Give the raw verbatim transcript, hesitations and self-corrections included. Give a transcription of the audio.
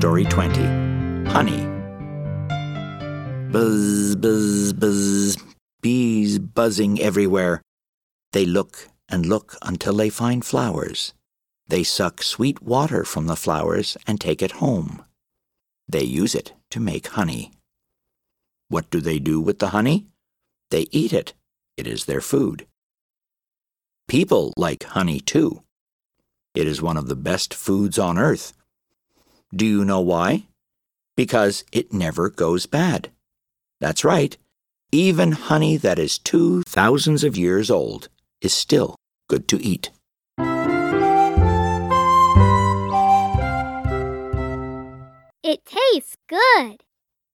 Story twenty. Honey. Buzz, buzz, buzz. Bees buzzing everywhere. They look and look until they find flowers. They suck sweet water from the flowers and take it home. They use it to make honey. What do they do with the honey? They eat it. It is their food. People like honey too. It is one of the best foods on earth. Do you know why? Because it never goes bad. That's right. Even honey that is two thousands of years old is still good to eat. It tastes good.